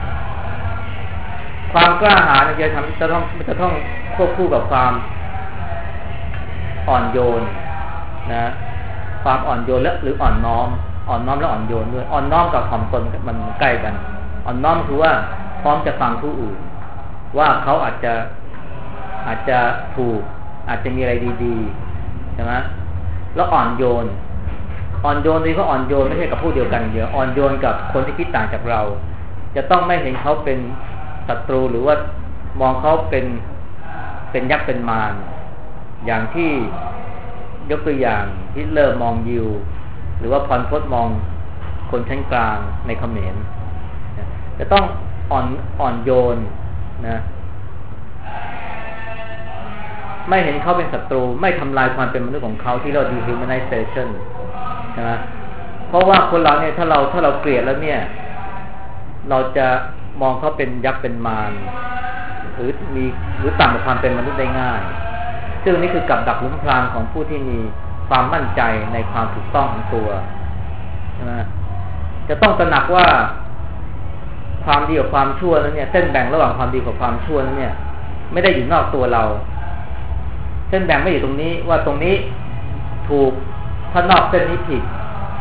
ความกล้าหาญจะต้องควบคู่กับความอ่อนโยนนะความอ่อนโยนและหรืออ่อนน้อมและอ่อนโยนด้วยอ่อนน้อมกับถ่อมตนมันใกล้กันอ่อนน้อมคือว่าพร้อมจะฟังผู้อื่นว่าเขาอาจจะถูกอาจจะมีอะไรดีๆใช่ไหมแล้วอ่อนโยนนี่ก็อ่อนโยนไม่ใช่กับผู้เดียวกันเดียวอ่อนโยนกับคนที่คิดต่างจากเราจะต้องไม่เห็นเขาเป็นศัตรูหรือว่ามองเขาเป็นยักษ์เป็นมารอย่างที่ยกตัวอย่างฮิตเลอร์มองยิวหรือว่าพลพจน์มองคนชั้นกลางในเขมรจะต้องอ่อนโยนนะไม่เห็นเขาเป็นศัตรูไม่ทำลายความเป็นมนุษย์ของเขาที่เรา dehumanization ใช่ไหมเพราะว่าคนเราเนี่ยถ้าเราเกลียดแล้วเนี่ยเราจะมองเขาเป็นยักษ์เป็นมารหรือต่ำกว่าความเป็นมนุษย์ได้ง่ายซึ่งนี่คือกับดักหลุมพรางของผู้ที่มีความมั่นใจในความถูกต้องของตัวใช่ไหมจะต้องตระหนักว่าความดีกับความชั่วนั้นเนี่ยเส้นแบ่งระหว่างความดีกับความชั่วนั้นเนี่ยไม่ได้อยู่นอกตัวเราเส้นแบ่งไม่อยู่ตรงนี้ว่าตรงนี้ถูกถ้านอกเส้นนี้ผิด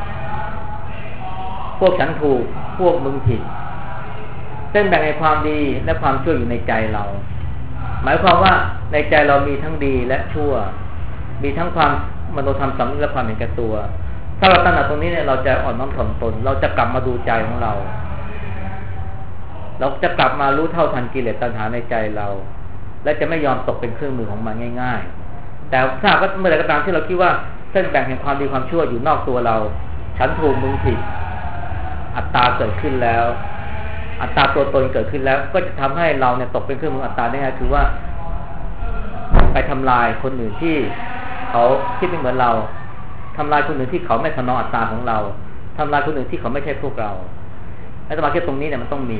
พวกฉันถูกพวกมึงผิดเส้นแบ่งในความดีและความชั่วอยู่ในใจเราหมายความว่าในใจเรามีทั้งดีและชั่วมีทั้งความมโนธรรมสำนึกและความเห็นแก่ตัวถ้าเราตระหนักตรงนี้เนี่ยเราจะอ่อนน้อมถ่อมตนเราจะกลับมาดูใจของเราจะกลับมารู้เท่าทันกิเลสตัณหาในใจเราและจะไม่ยอมตกเป็นเครื่องมือของมันง่ายๆแต่ถ้าเมื่อใดก็ตามที่เราคิดว่าเส้นแบ่งแห่งความดีความชั่วอยู่นอกตัวเราฉันถูกมึงผิดอัตตาเกิดขึ้นแล้วอัตตาตัวตนเกิดขึ้นแล้วก็จะทำให้เราเนี่ยตกเป็นเครื่องมืออัตตาได้ไงคือว่าไปทำลายคนอื่นที่เขาคิดไม่เหมือนเราทำลายคนอื่นที่เขาไม่ทำนองอัตตาของเราทำลายคนอื่นที่เขาไม่ใช่พวกเราและสมาธิตรงนี้เนี่ยมันต้องมี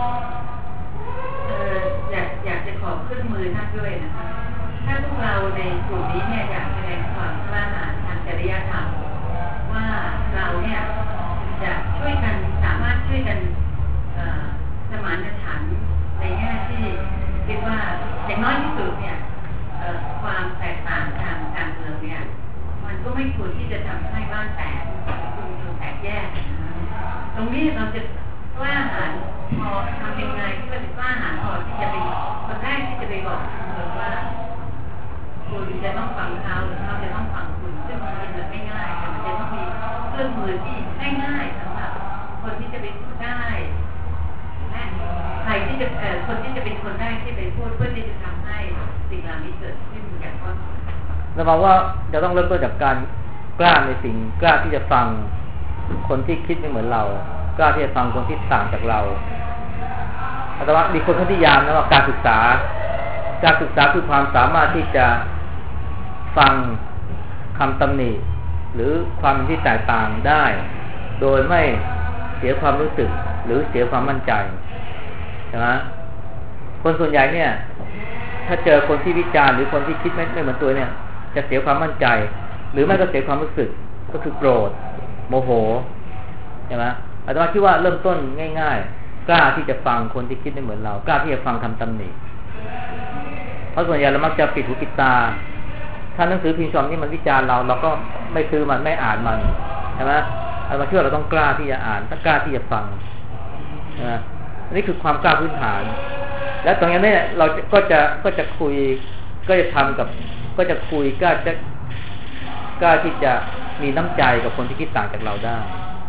อยากจะขอเครื่องมือท่านด้วยนะคะถ้าพวกเราในกลุ่มนี้เนี่ยอยากแสดงความกล้าหาญทางจริยธรรมว่าเราเนี่ยจะช่วยกันสามารถช่วยกันสมานฉันท์ในแง่ที่คิดว่าอย่างน้อยที่สุดเนี่ยความแตกต่างทางการเมืองเนี่ยมันก็ไม่ควรที่จะทำให้บ้านแตกชุมชนแตกแยกตรงนี้เราจะกล้าหาญพอทำยังไงที่เราจะกล้าหาญพอที่จะเป็นคนแรกที่จะไปบอกคนว่าคุณจะต้องฟังเขาหรือเขาจะต้องฟังคุณซึ่งมันไม่ง่ายแต่มันจะต้องมีเครื่องมือที่ง่ายๆสำหรับคนที่จะไปพูดได้และใครที่จะคนที่จะเป็นคนแรกที่ไปพูดเพื่อที่จะทำให้สิ่งเหล่านี้เกิดขึ้นอย่างว่าเราบอกว่าจะต้องเริ่มต้นจากการกล้าในสิ่งกล้าที่จะฟังคนที่คิดไม่เหมือนเรากล้าที่จะฟังคนที่ต่างจากเราแต่ว่ามีคนเขาที่ยามนะว่าการศึกษาคือความสามารถที่จะฟังคำตำหนิหรือความที่แตกต่างได้โดยไม่เสียความรู้สึกหรือเสียความมั่นใจใช่ไหมคนส่วนใหญ่เนี่ยถ้าเจอคนที่วิจารณ์หรือคนที่คิดไม่เหมือนตัวเนี่ยจะเสียความมั่นใจหรือไม่ก็เสียความรู้สึกก็คือโกรธโมโหใช่ไหมอาตมาคิดว่าเริ่มต้นง่ายๆกล้าที่จะฟังคนที่คิดไม่เหมือนเรากล้าที่จะฟังคำตำหนิเพราะส่วนใหญ่เรามักจะปิดหูปิดตาถ้าหนังสือพิมพ์ฉบับนี้มันวิจารณ์เราก็ไม่ซื้อมันไม่อ่านมันใช่ไหมอาตมาคิดว่าเราต้องกล้าที่จะอ่านต้องกล้าที่จะฟังนะนี่คือความกล้าพื้นฐานและตรงนี้เนี่ยเราก็จะคุยก็จะทำกับก็จะคุยกล้าที่จะมีน้ำใจกับคนที่คิดต่างจากเราได้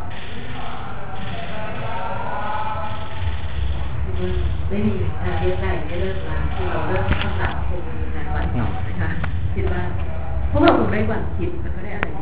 ไม่มีงานเยอะใหญ่ไม่เลิกร้านที่เราเริ่มตั้งแต่คงมีงานวันต่อนะคะคิดว่าพวกเราคงได้วันคิดแล้วก็ได้อะไร